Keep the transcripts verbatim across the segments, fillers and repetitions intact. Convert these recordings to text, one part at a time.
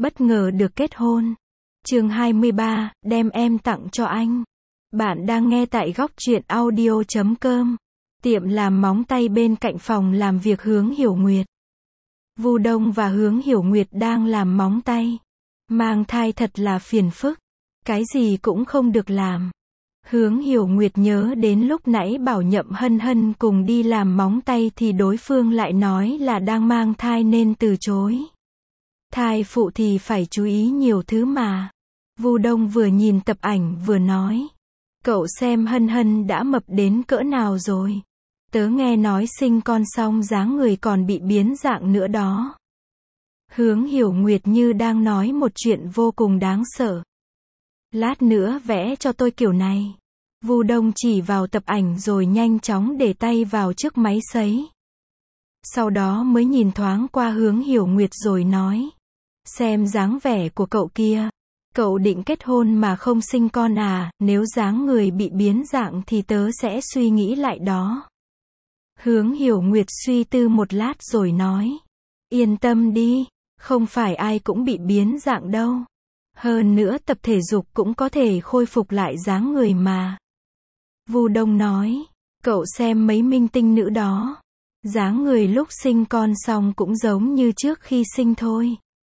bất ngờ được kết hôn. Chương hai mươi ba, đem em tặng cho anh. Bạn đang nghe tại góc truyện audio chấm com. Tiệm làm móng tay bên cạnh phòng làm việc Hướng Hiểu Nguyệt. Vu Đông và Hướng Hiểu Nguyệt đang làm móng tay. Mang thai thật là phiền phức. Cái gì cũng không được làm. Hướng Hiểu Nguyệt nhớ đến lúc nãy bảo Nhậm Hân Hân cùng đi làm móng tay thì đối phương lại nói là đang mang thai nên từ chối. Thai phụ thì phải chú ý nhiều thứ mà. Vu Đông vừa nhìn tập ảnh vừa nói. Cậu xem Hân Hân đã mập đến cỡ nào rồi. Tớ nghe nói sinh con xong dáng người còn bị biến dạng nữa đó. Hướng Hiểu Nguyệt như đang nói một chuyện vô cùng đáng sợ. Lát nữa vẽ cho tôi kiểu này. Vu Đông chỉ vào tập ảnh rồi nhanh chóng để tay vào chiếc máy sấy. Sau đó mới nhìn thoáng qua Hướng Hiểu Nguyệt rồi nói. Xem dáng vẻ của cậu kia. Cậu định kết hôn mà không sinh con à, nếu dáng người bị biến dạng thì tớ sẽ suy nghĩ lại đó. Hướng Hiểu Nguyệt suy tư một lát rồi nói. Yên tâm đi, không phải ai cũng bị biến dạng đâu. Hơn nữa tập thể dục cũng có thể khôi phục lại dáng người mà. Vu Đông nói, cậu xem mấy minh tinh nữ đó. Dáng người lúc sinh con xong cũng giống như trước khi sinh thôi.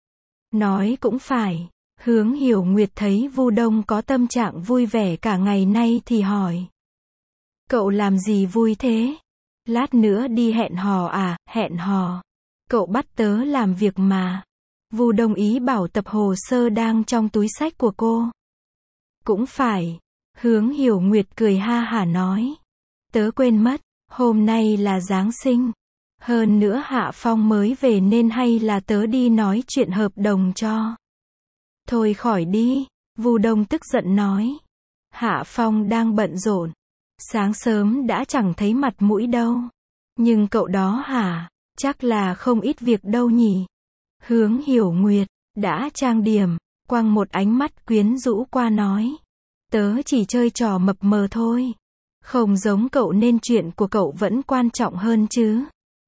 Nói cũng phải. Hướng Hiểu Nguyệt thấy Vu Đông có tâm trạng vui vẻ cả ngày nay thì hỏi. Cậu làm gì vui thế? Lát nữa đi hẹn hò à, hẹn hò. Cậu bắt tớ làm việc mà. Vu Đông ý bảo tập hồ sơ đang trong túi xách của cô. Cũng phải. Hướng Hiểu Nguyệt cười ha hả nói. Tớ quên mất, hôm nay là Giáng sinh. Hơn nữa Hạ Phong mới về nên hay là tớ đi nói chuyện hợp đồng cho. Thôi khỏi đi, Vu Đông tức giận nói. Hạ Phong đang bận rộn. Sáng sớm đã chẳng thấy mặt mũi đâu. Nhưng cậu đó hả, chắc là không ít việc đâu nhỉ. Hướng Hiểu Nguyệt, đã trang điểm, quăng một ánh mắt quyến rũ qua nói. Tớ chỉ chơi trò mập mờ thôi. Không giống cậu nên chuyện của cậu vẫn quan trọng hơn chứ.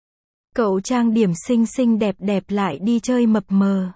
Cậu trang điểm xinh xinh đẹp đẹp lại đi chơi mập mờ.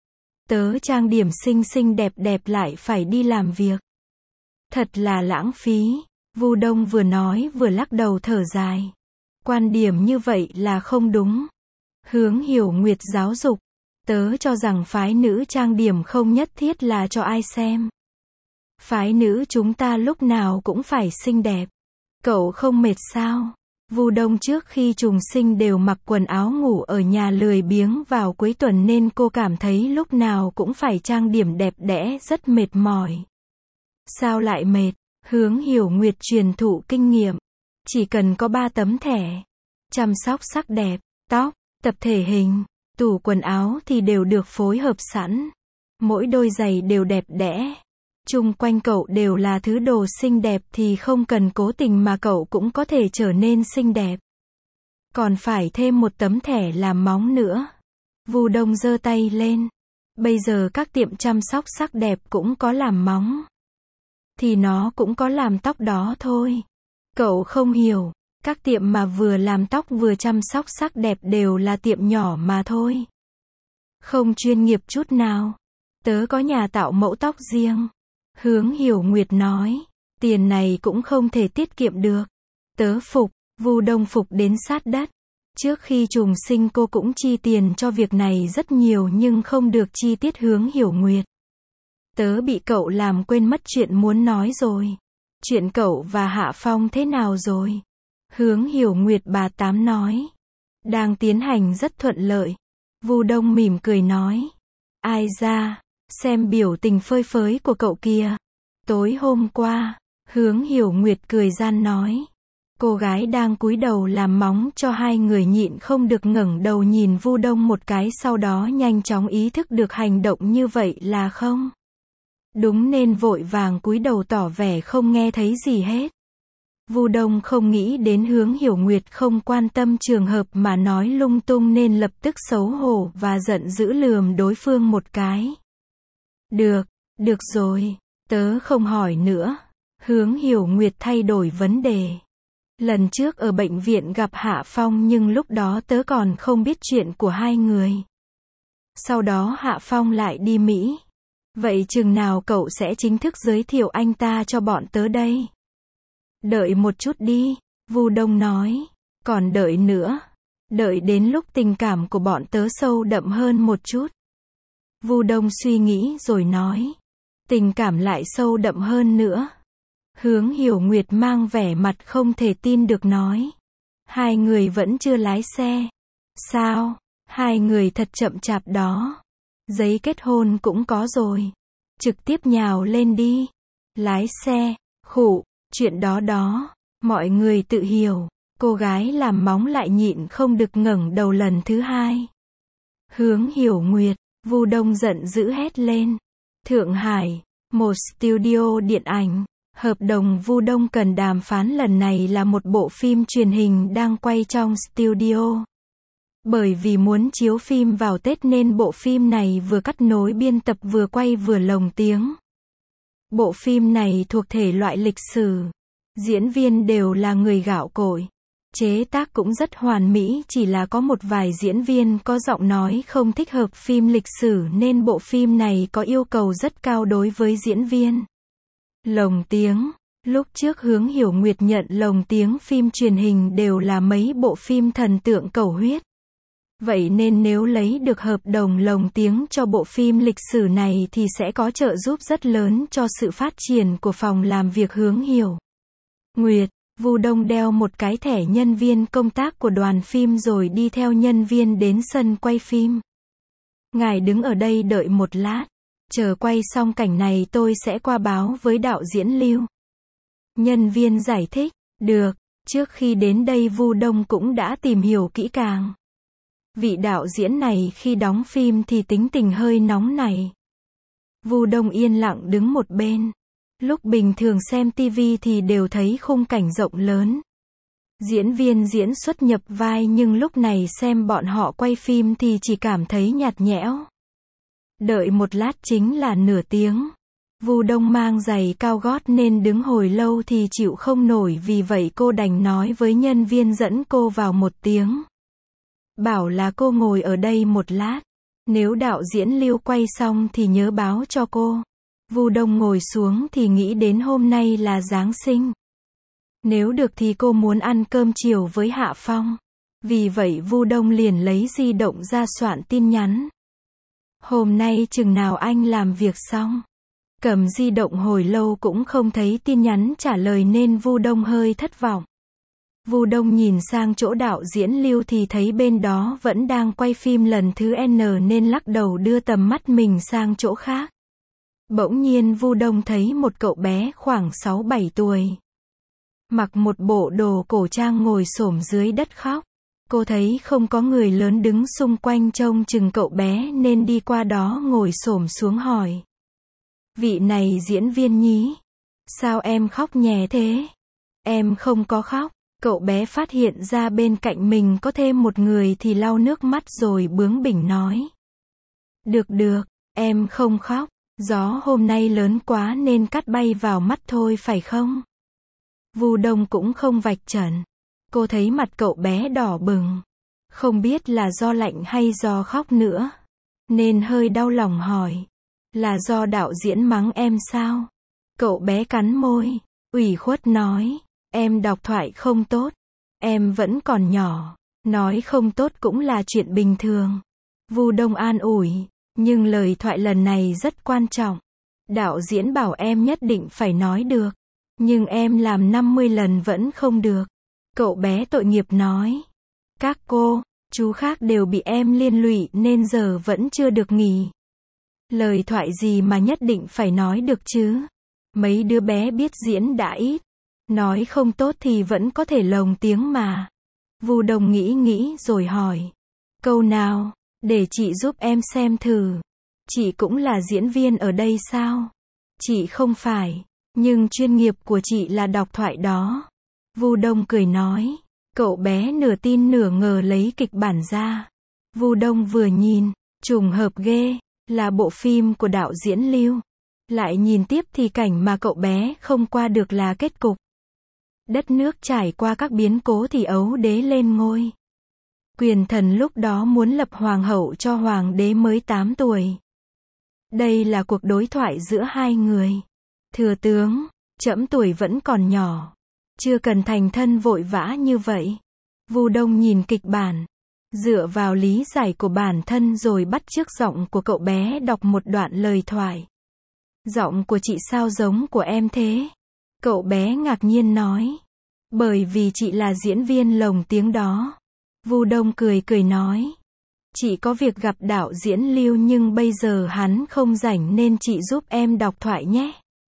Tớ trang điểm xinh xinh đẹp đẹp lại phải đi làm việc. Thật là lãng phí. Vu Đông vừa nói vừa lắc đầu thở dài. Quan điểm như vậy là không đúng. Hướng Hiểu Nguyệt giáo dục. Tớ cho rằng phái nữ trang điểm không nhất thiết là cho ai xem. Phái nữ chúng ta lúc nào cũng phải xinh đẹp. Cậu không mệt sao? Vu Đông trước khi trùng sinh đều mặc quần áo ngủ ở nhà lười biếng vào cuối tuần nên cô cảm thấy lúc nào cũng phải trang điểm đẹp đẽ rất mệt mỏi. Sao lại mệt? Hướng Hiểu Nguyệt truyền thụ kinh nghiệm. Chỉ cần có ba tấm thẻ. Chăm sóc sắc đẹp, tóc, tập thể hình, tủ quần áo thì đều được phối hợp sẵn. Mỗi đôi giày đều đẹp đẽ. Chung quanh cậu đều là thứ đồ xinh đẹp thì không cần cố tình mà cậu cũng có thể trở nên xinh đẹp. Còn phải thêm một tấm thẻ làm móng nữa. Vu Đông giơ tay lên. Bây giờ các tiệm chăm sóc sắc đẹp cũng có làm móng. Thì nó cũng có làm tóc đó thôi. Cậu không hiểu. Các tiệm mà vừa làm tóc vừa chăm sóc sắc đẹp đều là tiệm nhỏ mà thôi. Không chuyên nghiệp chút nào. Tớ có nhà tạo mẫu tóc riêng. Hướng Hiểu Nguyệt nói. Tiền này cũng không thể tiết kiệm được. Tớ phục. Vu Đông phục đến sát đất. Trước khi trùng sinh cô cũng chi tiền cho việc này rất nhiều nhưng không được chi tiết. Hướng Hiểu Nguyệt. Tớ bị cậu làm quên mất chuyện muốn nói rồi. Chuyện cậu và Hạ Phong thế nào rồi? Hướng Hiểu Nguyệt bà Tám nói. Đang tiến hành rất thuận lợi. Vu Đông mỉm cười nói. Ai ra, xem biểu tình phơi phới của cậu kia. Tối hôm qua, Hướng Hiểu Nguyệt cười gian nói. Cô gái đang cúi đầu làm móng cho hai người nhịn không được ngẩng đầu nhìn Vu Đông một cái sau đó nhanh chóng ý thức được hành động như vậy là không đúng nên vội vàng cúi đầu tỏ vẻ không nghe thấy gì hết. Vu Đông không nghĩ đến Hướng Hiểu Nguyệt không quan tâm trường hợp mà nói lung tung nên lập tức xấu hổ và giận dữ lườm đối phương một cái. Được, được rồi, tớ không hỏi nữa. Hướng Hiểu Nguyệt thay đổi vấn đề. Lần trước ở bệnh viện gặp Hạ Phong nhưng lúc đó tớ còn không biết chuyện của hai người. Sau đó Hạ Phong lại đi Mỹ. Vậy chừng nào cậu sẽ chính thức giới thiệu anh ta cho bọn tớ đây? Đợi một chút đi, Vu Đông nói. Còn đợi nữa. Đợi đến lúc tình cảm của bọn tớ sâu đậm hơn một chút. Vu Đông suy nghĩ rồi nói. Tình cảm lại sâu đậm hơn nữa. Hướng Hiểu Nguyệt mang vẻ mặt không thể tin được nói. Hai người vẫn chưa lái xe. Sao? Hai người thật chậm chạp đó. Giấy kết hôn cũng có rồi. Trực tiếp nhào lên đi. Lái xe, khụ, chuyện đó đó. Mọi người tự hiểu. Cô gái làm móng lại nhịn không được ngẩng đầu lần thứ hai. Hướng Hiểu Nguyệt, Vu Đông giận dữ hét lên. Thượng Hải, một studio điện ảnh. Hợp đồng Vu Đông cần đàm phán lần này là một bộ phim truyền hình đang quay trong studio. Bởi vì muốn chiếu phim vào Tết nên bộ phim này vừa cắt nối biên tập vừa quay vừa lồng tiếng. Bộ phim này thuộc thể loại lịch sử. Diễn viên đều là người gạo cội. Chế tác cũng rất hoàn mỹ, chỉ là có một vài diễn viên có giọng nói không thích hợp phim lịch sử nên bộ phim này có yêu cầu rất cao đối với diễn viên. Lồng tiếng. Lúc trước Hướng Hiểu Nguyệt nhận lồng tiếng phim truyền hình đều là mấy bộ phim thần tượng cầu huyết. Vậy nên nếu lấy được hợp đồng lồng tiếng cho bộ phim lịch sử này thì sẽ có trợ giúp rất lớn cho sự phát triển của phòng làm việc Hướng Hiểu Nguyệt. Vu Đông đeo một cái thẻ nhân viên công tác của đoàn phim rồi đi theo nhân viên đến sân quay phim. Ngài đứng ở đây đợi một lát. Chờ quay xong cảnh này tôi sẽ qua báo với đạo diễn Lưu. Nhân viên giải thích. Được. Trước khi đến đây Vu Đông cũng đã tìm hiểu kỹ càng. Vị đạo diễn này khi đóng phim thì tính tình hơi nóng này. Vu Đông yên lặng đứng một bên. Lúc bình thường xem tivi thì đều thấy khung cảnh rộng lớn. Diễn viên diễn xuất nhập vai nhưng lúc này xem bọn họ quay phim thì chỉ cảm thấy nhạt nhẽo. Đợi một lát chính là nửa tiếng. Vu Đông mang giày cao gót nên đứng hồi lâu thì chịu không nổi, vì vậy cô đành nói với nhân viên dẫn cô vào một tiếng. Bảo là cô ngồi ở đây một lát. Nếu đạo diễn Lưu quay xong thì nhớ báo cho cô. Vu Đông ngồi xuống thì nghĩ đến hôm nay là Giáng sinh. Nếu được thì cô muốn ăn cơm chiều với Hạ Phong. Vì vậy Vu Đông liền lấy di động ra soạn tin nhắn. Hôm nay chừng nào anh làm việc xong? Cầm di động hồi lâu cũng không thấy tin nhắn trả lời nên Vu Đông hơi thất vọng. Vu Đông nhìn sang chỗ đạo diễn Lưu thì thấy bên đó vẫn đang quay phim lần thứ N nên lắc đầu đưa tầm mắt mình sang chỗ khác. Bỗng nhiên Vu Đông thấy một cậu bé khoảng sáu bảy tuổi. Mặc một bộ đồ cổ trang ngồi xổm dưới đất khóc. Cô thấy không có người lớn đứng xung quanh trông chừng cậu bé nên đi qua đó ngồi xổm xuống hỏi. Vị này diễn viên nhí? Sao em khóc nhè thế? Em không có khóc. Cậu bé phát hiện ra bên cạnh mình có thêm một người thì lau nước mắt rồi bướng bỉnh nói. Được được, em không khóc. Gió hôm nay lớn quá nên cát bay vào mắt thôi phải không? Vu Đông cũng không vạch trần. Cô thấy mặt cậu bé đỏ bừng. Không biết là do lạnh hay do khóc nữa. Nên hơi đau lòng hỏi. Là do đạo diễn mắng em sao? Cậu bé cắn môi. Ủy khuất nói. Em đọc thoại không tốt. Em vẫn còn nhỏ. Nói không tốt cũng là chuyện bình thường. Vu Đông an ủi. Nhưng lời thoại lần này rất quan trọng. Đạo diễn bảo em nhất định phải nói được. Nhưng em làm năm mươi lần vẫn không được. Cậu bé tội nghiệp nói. Các cô, chú khác đều bị em liên lụy nên giờ vẫn chưa được nghỉ. Lời thoại gì mà nhất định phải nói được chứ? Mấy đứa bé biết diễn đã ít. Nói không tốt thì vẫn có thể lồng tiếng mà. Vu Đông nghĩ nghĩ rồi hỏi. Câu nào? Để chị giúp em xem thử. Chị cũng là diễn viên ở đây sao? Chị không phải. Nhưng chuyên nghiệp của chị là đọc thoại đó. Vu Đông cười nói. Cậu bé nửa tin nửa ngờ lấy kịch bản ra. Vu Đông vừa nhìn. Trùng hợp ghê. Là bộ phim của đạo diễn Lưu. Lại nhìn tiếp thì cảnh mà cậu bé không qua được là kết cục. Đất nước trải qua các biến cố thì Ấu Đế lên ngôi. Quyền thần lúc đó muốn lập hoàng hậu cho hoàng đế mới tám tuổi. Đây là cuộc đối thoại giữa hai người. Thừa tướng, trẫm tuổi vẫn còn nhỏ. Chưa cần thành thân vội vã như vậy. Vu Đông nhìn kịch bản. Dựa vào lý giải của bản thân rồi bắt chước giọng của cậu bé đọc một đoạn lời thoại. Giọng của chị sao giống của em thế? Cậu bé ngạc nhiên nói. Bởi vì chị là diễn viên lồng tiếng đó. Vu Đông cười cười nói. Chị có việc gặp đạo diễn Lưu nhưng bây giờ hắn không rảnh nên chị giúp em đọc thoại nhé.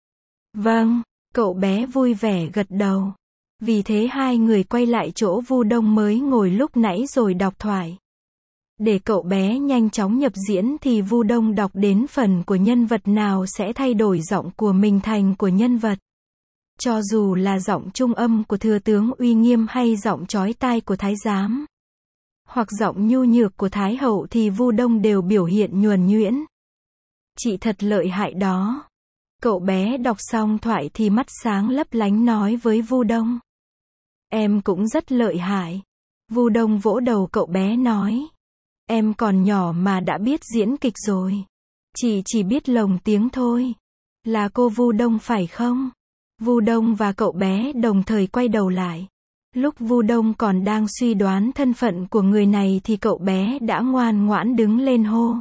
Vâng, cậu bé vui vẻ gật đầu. Vì thế hai người quay lại chỗ Vu Đông mới ngồi lúc nãy rồi đọc thoại. Để cậu bé nhanh chóng nhập diễn thì Vu Đông đọc đến phần của nhân vật nào sẽ thay đổi giọng của mình thành của nhân vật. Cho dù là giọng trung âm của thừa tướng uy nghiêm hay giọng chói tai của thái giám, hoặc giọng nhu nhược của thái hậu thì Vu Đông đều biểu hiện nhuần nhuyễn. Chị thật lợi hại đó. Cậu bé đọc xong thoại thì mắt sáng lấp lánh nói với Vu Đông. Em cũng rất lợi hại. Vu Đông vỗ đầu cậu bé nói. Em còn nhỏ mà đã biết diễn kịch rồi. Chị chỉ biết lồng tiếng thôi. Là cô Vu Đông phải không? Vu Đông và cậu bé đồng thời quay đầu lại. Lúc Vu Đông còn đang suy đoán thân phận của người này thì cậu bé đã ngoan ngoãn đứng lên hô.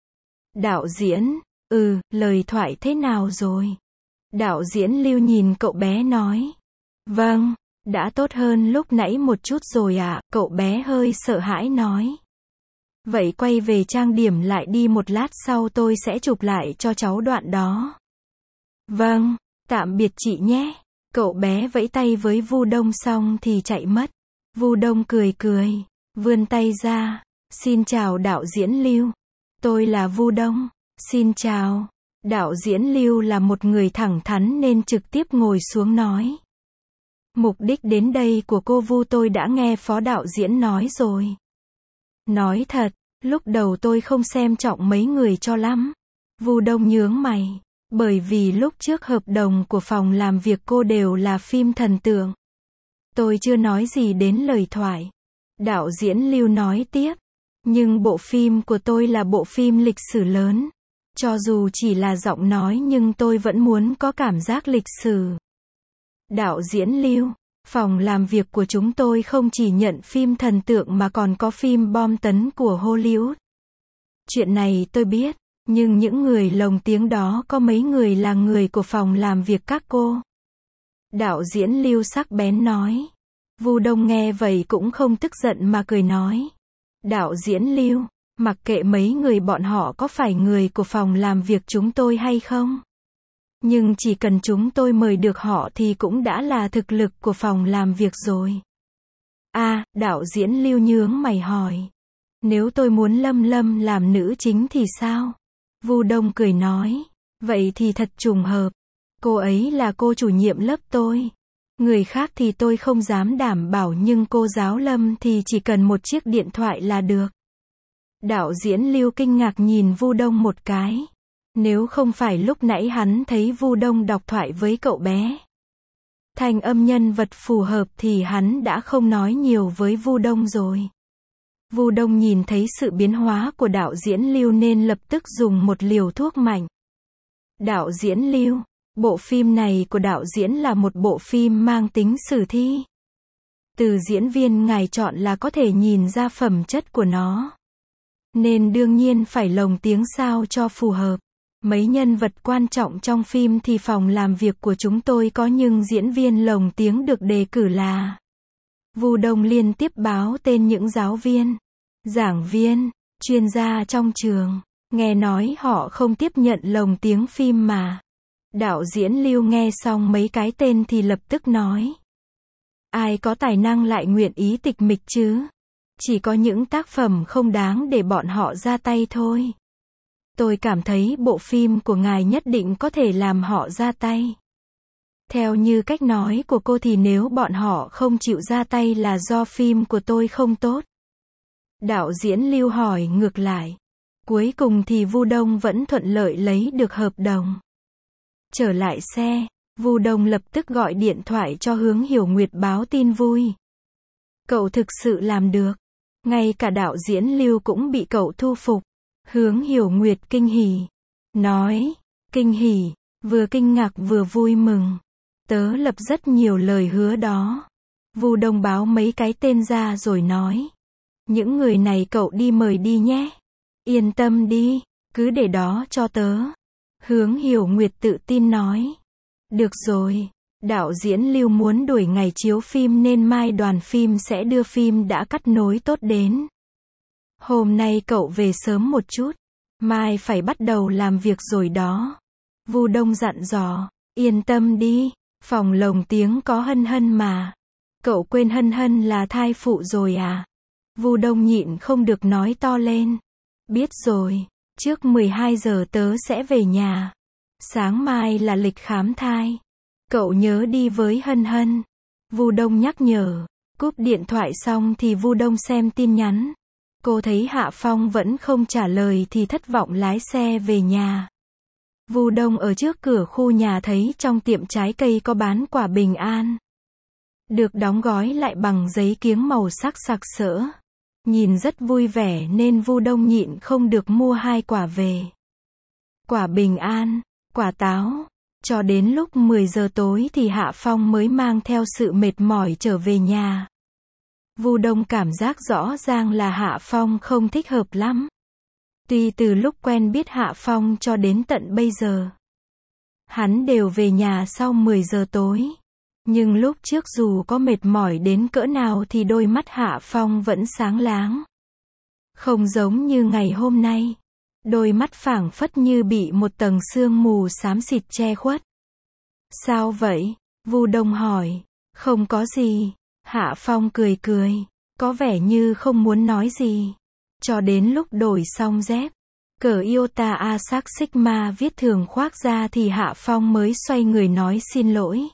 Đạo diễn, ừ, lời thoại thế nào rồi? Đạo diễn Lưu nhìn cậu bé nói. Vâng, đã tốt hơn lúc nãy một chút rồi ạ, à, cậu bé hơi sợ hãi nói. Vậy quay về trang điểm lại đi, một lát sau tôi sẽ chụp lại cho cháu đoạn đó. Vâng, tạm biệt chị nhé. Cậu bé vẫy tay với Vu Đông xong thì chạy mất. Vu Đông cười cười, vươn tay ra. Xin chào đạo diễn Lưu. Tôi là Vu Đông. Xin chào. Đạo diễn Lưu là một người thẳng thắn nên trực tiếp ngồi xuống nói. Mục đích đến đây của cô Vu tôi đã nghe phó đạo diễn nói rồi. Nói thật, lúc đầu tôi không xem trọng mấy người cho lắm. Vu Đông nhướng mày. Bởi vì lúc trước hợp đồng của phòng làm việc cô đều là phim thần tượng. Tôi chưa nói gì đến lời thoại. Đạo diễn Lưu nói tiếp. Nhưng bộ phim của tôi là bộ phim lịch sử lớn. Cho dù chỉ là giọng nói nhưng tôi vẫn muốn có cảm giác lịch sử. Đạo diễn Lưu, phòng làm việc của chúng tôi không chỉ nhận phim thần tượng mà còn có phim bom tấn của Hollywood. Chuyện này tôi biết. Nhưng những người lồng tiếng đó có mấy người là người của phòng làm việc các cô? Đạo diễn Lưu sắc bén nói. Vu Đông nghe vậy cũng không tức giận mà cười nói. Đạo diễn Lưu, mặc kệ mấy người bọn họ có phải người của phòng làm việc chúng tôi hay không. Nhưng chỉ cần chúng tôi mời được họ thì cũng đã là thực lực của phòng làm việc rồi. À, đạo diễn Lưu nhướng mày hỏi. Nếu tôi muốn Lâm Lâm làm nữ chính thì sao? Vu Đông cười nói. Vậy thì thật trùng hợp. Cô ấy là cô chủ nhiệm lớp tôi. Người khác thì tôi không dám đảm bảo nhưng cô giáo Lâm thì chỉ cần một chiếc điện thoại là được. Đạo diễn Lưu kinh ngạc nhìn Vu Đông một cái. Nếu không phải lúc nãy hắn thấy Vu Đông đọc thoại với cậu bé. Thành âm nhân vật phù hợp thì hắn đã không nói nhiều với Vu Đông rồi. Vu Đông nhìn thấy sự biến hóa của đạo diễn Lưu nên lập tức dùng một liều thuốc mạnh. Đạo diễn Lưu, bộ phim này của đạo diễn là một bộ phim mang tính sử thi. Từ diễn viên ngài chọn là có thể nhìn ra phẩm chất của nó. Nên đương nhiên phải lồng tiếng sao cho phù hợp. Mấy nhân vật quan trọng trong phim thì phòng làm việc của chúng tôi có nhưng diễn viên lồng tiếng được đề cử là. Vu Đông liên tiếp báo tên những giáo viên, giảng viên, chuyên gia trong trường. Nghe nói họ không tiếp nhận lồng tiếng phim mà. Đạo diễn Lưu nghe xong mấy cái tên thì lập tức nói. Ai có tài năng lại nguyện ý tịch mịch chứ? Chỉ có những tác phẩm không đáng để bọn họ ra tay thôi. Tôi cảm thấy bộ phim của ngài nhất định có thể làm họ ra tay. Theo như cách nói của cô thì nếu bọn họ không chịu ra tay là do phim của tôi không tốt. Đạo diễn Lưu hỏi ngược lại. Cuối cùng thì Vu Đông vẫn thuận lợi lấy được hợp đồng. Trở lại xe, Vu Đông lập tức gọi điện thoại cho Hướng Hiểu Nguyệt báo tin vui. Cậu thực sự làm được. Ngay cả đạo diễn Lưu cũng bị cậu thu phục. Hướng Hiểu Nguyệt kinh hỉ. Nói, kinh hỉ, vừa kinh ngạc vừa vui mừng. Tớ lập rất nhiều lời hứa đó. Vu Đông báo mấy cái tên ra rồi nói. Những người này cậu đi mời đi nhé. Yên tâm đi, cứ để đó cho tớ. Hướng Hiểu Nguyệt tự tin nói. Được rồi, đạo diễn Lưu muốn đuổi ngày chiếu phim nên mai đoàn phim sẽ đưa phim đã cắt nối tốt đến. Hôm nay cậu về sớm một chút, mai phải bắt đầu làm việc rồi đó. Vu Đông dặn dò, yên tâm đi, phòng lồng tiếng có Hân Hân mà. Cậu quên Hân Hân là thai phụ rồi à? Vu Đông nhịn không được nói to lên. Biết rồi, trước mười hai giờ tớ sẽ về nhà. Sáng mai là lịch khám thai. Cậu nhớ đi với Hân Hân. Vu Đông nhắc nhở. Cúp điện thoại xong thì Vu Đông xem tin nhắn. Cô thấy Hạ Phong vẫn không trả lời thì thất vọng lái xe về nhà. Vu Đông ở trước cửa khu nhà thấy trong tiệm trái cây có bán quả bình an. Được đóng gói lại bằng giấy kiếng màu sắc sặc sỡ. Nhìn rất vui vẻ nên Vu Đông nhịn không được mua hai quả về. Quả bình an, quả táo. Cho đến lúc mười giờ tối thì Hạ Phong mới mang theo sự mệt mỏi trở về nhà. Vu Đông cảm giác rõ ràng là Hạ Phong không thích hợp lắm. Tuy từ lúc quen biết Hạ Phong cho đến tận bây giờ, hắn đều về nhà sau mười giờ tối. Nhưng lúc trước dù có mệt mỏi đến cỡ nào thì đôi mắt Hạ Phong vẫn sáng láng. Không giống như ngày hôm nay. Đôi mắt phảng phất như bị một tầng sương mù xám xịt che khuất. Sao vậy? Vu Đông hỏi. Không có gì. Hạ Phong cười cười. Có vẻ như không muốn nói gì. Cho đến lúc đổi xong dép. Cờ Iota Asac Sigma viết thường khoác ra thì Hạ Phong mới xoay người nói xin lỗi.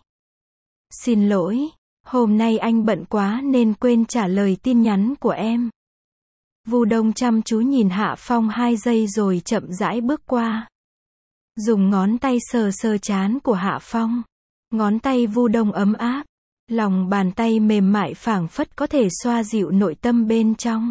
Xin lỗi. Hôm nay anh bận quá nên quên trả lời tin nhắn của em. Vu Đông chăm chú nhìn Hạ Phong hai giây rồi chậm rãi bước qua. Dùng ngón tay sờ sờ trán của Hạ Phong. Ngón tay Vu Đông ấm áp. Lòng bàn tay mềm mại phảng phất có thể xoa dịu nội tâm bên trong.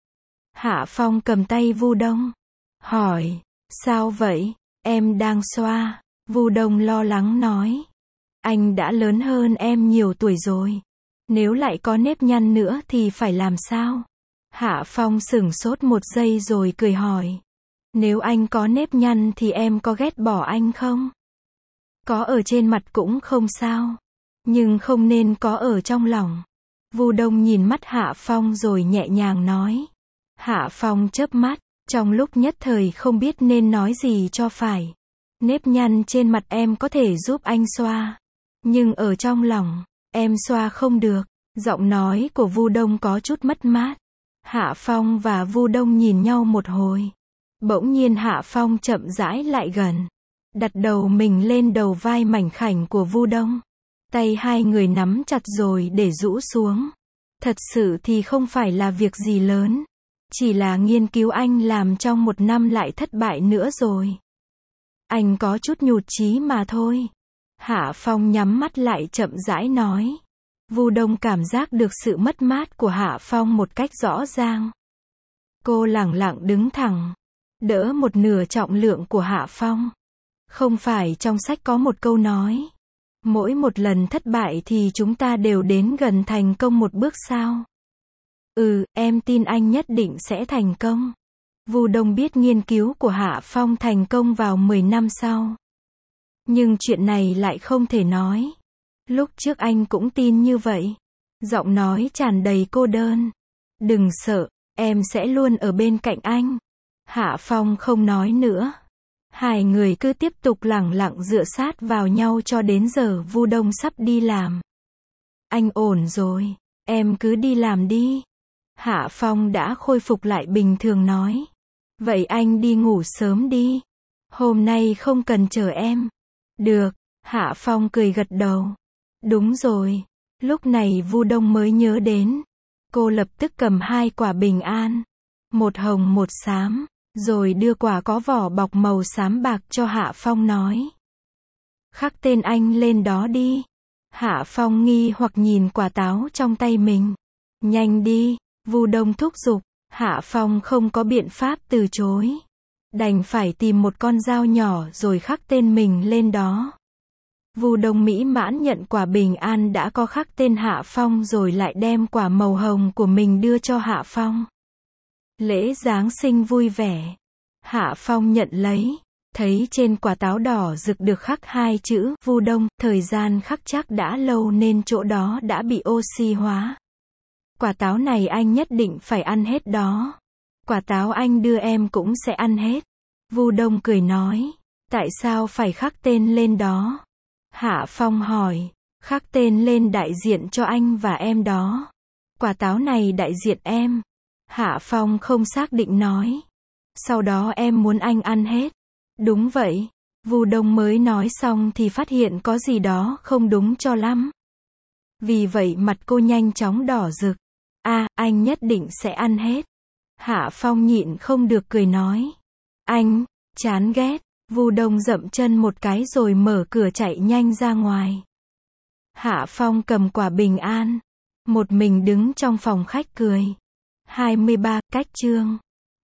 Hạ Phong cầm tay Vu Đông. Hỏi, sao vậy? Em đang xoa. Vu Đông lo lắng nói. Anh đã lớn hơn em nhiều tuổi rồi. Nếu lại có nếp nhăn nữa thì phải làm sao? Hạ Phong sửng sốt một giây rồi cười hỏi. Nếu anh có nếp nhăn thì em có ghét bỏ anh không? Có ở trên mặt cũng không sao. Nhưng không nên có ở trong lòng. Vu Đông nhìn mắt Hạ Phong rồi nhẹ nhàng nói. Hạ Phong chớp mắt, trong lúc nhất thời không biết nên nói gì cho phải. Nếp nhăn trên mặt em có thể giúp anh xoa. Nhưng ở trong lòng, em xoa không được. Giọng nói của Vu Đông có chút mất mát. Hạ Phong và Vu Đông nhìn nhau một hồi. Bỗng nhiên Hạ Phong chậm rãi lại gần. Đặt đầu mình lên đầu vai mảnh khảnh của Vu Đông. Tay hai người nắm chặt rồi để rũ xuống. Thật sự thì không phải là việc gì lớn. Chỉ là nghiên cứu anh làm trong một năm lại thất bại nữa rồi. Anh có chút nhụt chí mà thôi. Hạ Phong nhắm mắt lại chậm rãi nói. Vu Đông cảm giác được sự mất mát của Hạ Phong một cách rõ ràng. Cô lẳng lặng đứng thẳng, đỡ một nửa trọng lượng của Hạ Phong. Không phải trong sách có một câu nói, mỗi một lần thất bại thì chúng ta đều đến gần thành công một bước sao? Ừ, em tin anh nhất định sẽ thành công. Vu Đông biết nghiên cứu của Hạ Phong thành công vào mười năm sau. Nhưng chuyện này lại không thể nói. Lúc trước anh cũng tin như vậy. Giọng nói tràn đầy cô đơn. Đừng sợ, em sẽ luôn ở bên cạnh anh. Hạ Phong không nói nữa. Hai người cứ tiếp tục lẳng lặng dựa sát vào nhau cho đến giờ Vu Đông sắp đi làm. Anh ổn rồi, em cứ đi làm đi. Hạ Phong đã khôi phục lại bình thường nói. Vậy anh đi ngủ sớm đi. Hôm nay không cần chờ em. Được, Hạ Phong cười gật đầu. Đúng rồi. Lúc này Vu Đông mới nhớ đến. Cô lập tức cầm hai quả bình an. Một hồng một xám. Rồi đưa quả có vỏ bọc màu xám bạc cho Hạ Phong nói. Khắc tên anh lên đó đi. Hạ Phong nghi hoặc nhìn quả táo trong tay mình. Nhanh đi, Vu Đông thúc giục, Hạ Phong không có biện pháp từ chối. Đành phải tìm một con dao nhỏ rồi khắc tên mình lên đó. Vu Đông mỹ mãn nhận quả bình an đã có khắc tên Hạ Phong rồi lại đem quả màu hồng của mình đưa cho Hạ Phong. Lễ Giáng sinh vui vẻ. Hạ Phong nhận lấy, thấy trên quả táo đỏ rực được khắc hai chữ Vu Đông, thời gian khắc chắc đã lâu nên chỗ đó đã bị oxy hóa. Quả táo này anh nhất định phải ăn hết đó. Quả táo anh đưa em cũng sẽ ăn hết. Vu Đông cười nói, tại sao phải khắc tên lên đó? Hạ Phong hỏi, khắc tên lên đại diện cho anh và em đó. Quả táo này đại diện em. Hạ Phong không xác định nói. Sau đó em muốn anh ăn hết. Đúng vậy. Vu Đông mới nói xong thì phát hiện có gì đó không đúng cho lắm. Vì vậy mặt cô nhanh chóng đỏ rực. À, anh nhất định sẽ ăn hết. Hạ Phong nhịn không được cười nói. Anh, chán ghét. Vu Đông dậm chân một cái rồi mở cửa chạy nhanh ra ngoài. Hạ Phong cầm quả bình an. Một mình đứng trong phòng khách cười. hai mươi ba, cách chương.